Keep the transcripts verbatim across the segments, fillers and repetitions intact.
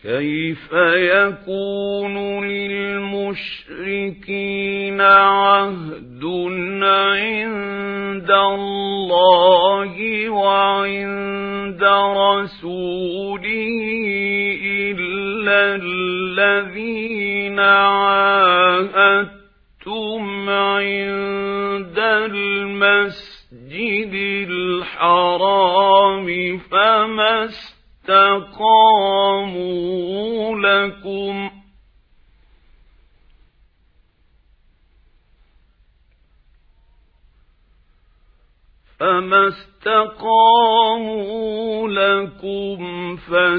كيف يكون للمشركين عهد عند الله وعند رسوله إلا الذين عاهدتم عند المسجد الحرام فما استقاموا لكم فما استقاموا لكم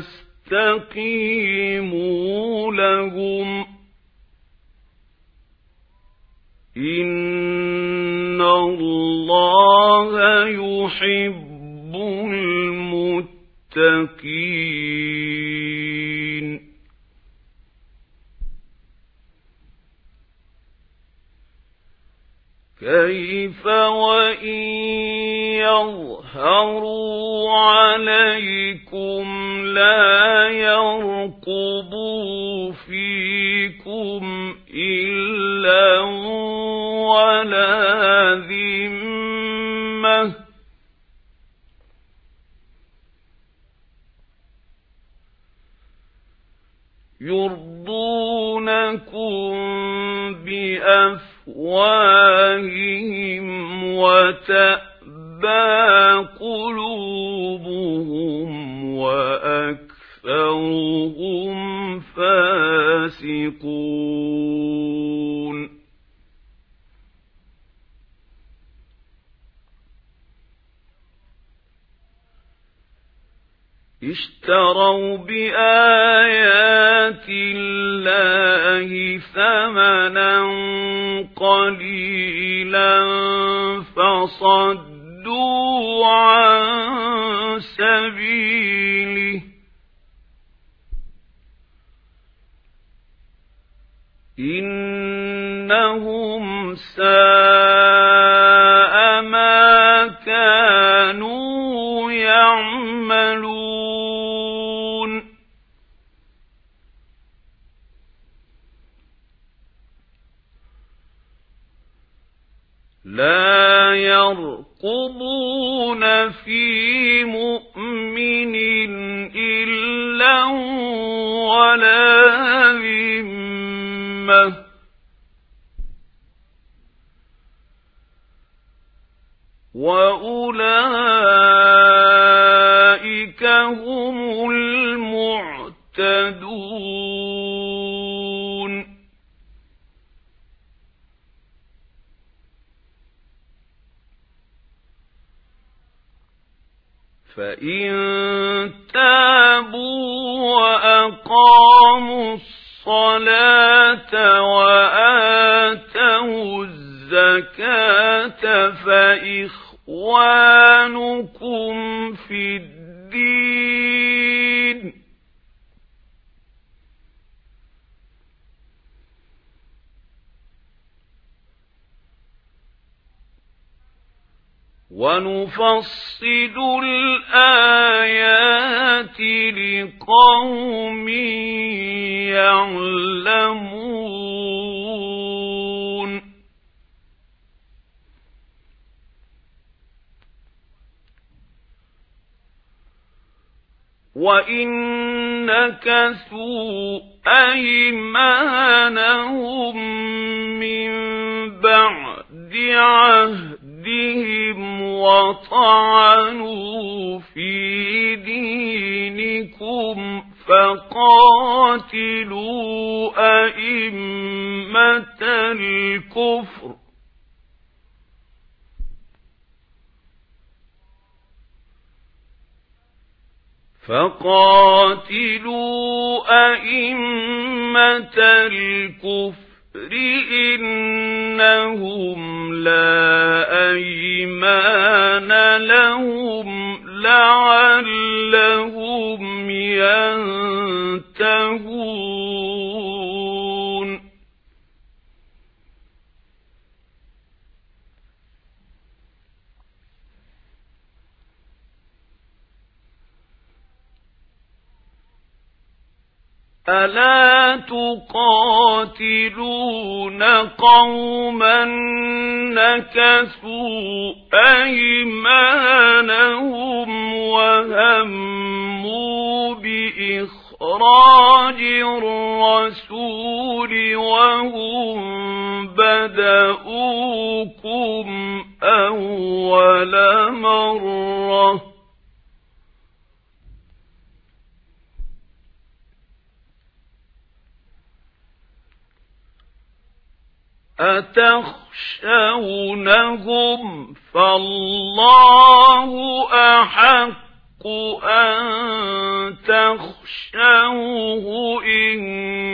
فاستقيموا لهم إن الله يحب المتقين. كيف وإن يظهروا عليكم لا يرقبوا فيكم إلا ولا ذمة يرضونكم بأفواههم وتأبى قلوبهم وأكثرهم فاسقون. اشتروا بآيات الله ثمنا قليلا فصدوا عن سبيله إنهم ساء ما كانوا يعملون. لا يرقبون في مؤمن إلا ولا ذمة وأولئك هم المعتدون. فإن تابوا وأقاموا الصلاة وآتوا الزكاة فإخوانكم في الدين ونفصل الآيات لقوم يعلمون. وإن نكثوا أيمانهم من بعد عهدهم وطعنوا في دينكم فقاتلوا أئمة الكفر فقاتلوا أئمة الكفر إنهم لا أيمان لهم لعلهم ينتهون. ألا تقاتلون قوما نكثوا أيمانهم وهموا بإخراج الرسول وهم بدؤوكم أول مرة أتخشونهم فالله أحق أن تخشوه إن